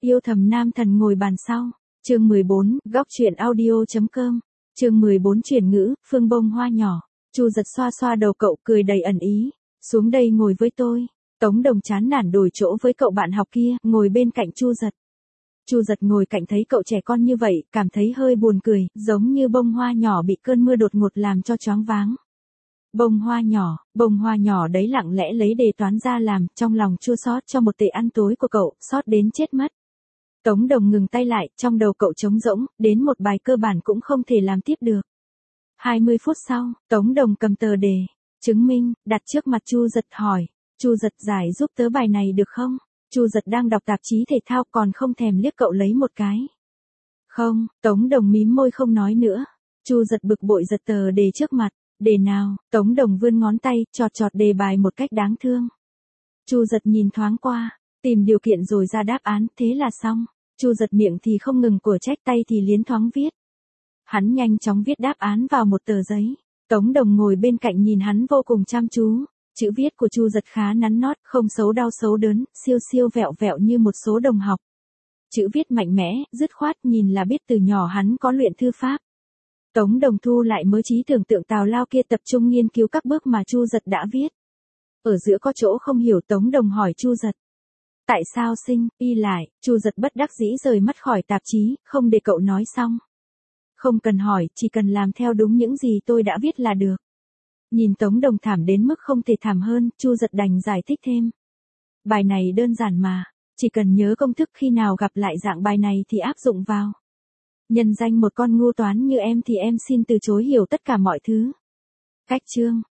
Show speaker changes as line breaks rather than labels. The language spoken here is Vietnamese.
Yêu thầm nam thần ngồi bàn sau. Chương 14, góc truyện audio.com. Chương 14 chuyển ngữ, phương bông hoa nhỏ. Chu Giật xoa xoa đầu cậu cười đầy ẩn ý. Xuống đây ngồi với tôi. Tống Đồng chán nản đổi chỗ với cậu bạn học kia, ngồi bên cạnh Chu Giật. Chu Giật ngồi cạnh thấy cậu trẻ con như vậy, cảm thấy hơi buồn cười, giống như bông hoa nhỏ bị cơn mưa đột ngột làm cho choáng váng. Bông hoa nhỏ đấy lặng lẽ lấy đề toán ra làm, trong lòng chua xót cho một tệ ăn tối của cậu, xót đến chết mất. Tống Đồng ngừng tay lại, trong đầu cậu trống rỗng, đến một bài cơ bản cũng không thể làm tiếp được. 20 phút sau, Tống Đồng cầm tờ đề, chứng minh, đặt trước mặt Chu Giật hỏi, Chu Giật giải giúp tớ bài này được không? Chu Giật đang đọc tạp chí thể thao còn không thèm liếc cậu lấy một cái. Không, Tống Đồng mím môi không nói nữa. Chu Giật bực bội giật tờ đề trước mặt, đề nào? Tống Đồng vươn ngón tay, chọt chọt đề bài một cách đáng thương. Chu Giật nhìn thoáng qua, tìm điều kiện rồi ra đáp án, thế là xong. Chu Giật miệng thì không ngừng của trách, tay thì liến thoáng viết. Hắn nhanh chóng viết đáp án vào một tờ giấy. Tống Đồng ngồi bên cạnh nhìn hắn vô cùng chăm chú. Chữ viết của Chu Giật khá nắn nót, không xấu đau xấu đớn, siêu siêu vẹo vẹo như một số đồng học. Chữ viết mạnh mẽ, dứt khoát, nhìn là biết từ nhỏ hắn có luyện thư pháp. Tống Đồng thu lại mớ trí tưởng tượng tào lao kia, tập trung nghiên cứu các bước mà Chu Giật đã viết. Ở giữa có chỗ không hiểu, Tống Đồng hỏi Chu Giật. Tại sao sinh, y lại? Chu Giật bất đắc dĩ rời mắt khỏi tạp chí, không để cậu nói xong. Không cần hỏi, chỉ cần làm theo đúng những gì tôi đã viết là được. Nhìn Tống Đồng thảm đến mức không thể thảm hơn, Chu Giật đành giải thích thêm. Bài này đơn giản mà, chỉ cần nhớ công thức, khi nào gặp lại dạng bài này thì áp dụng vào. Nhân danh một con ngu toán như em thì em xin từ chối hiểu tất cả mọi thứ. Cách chương,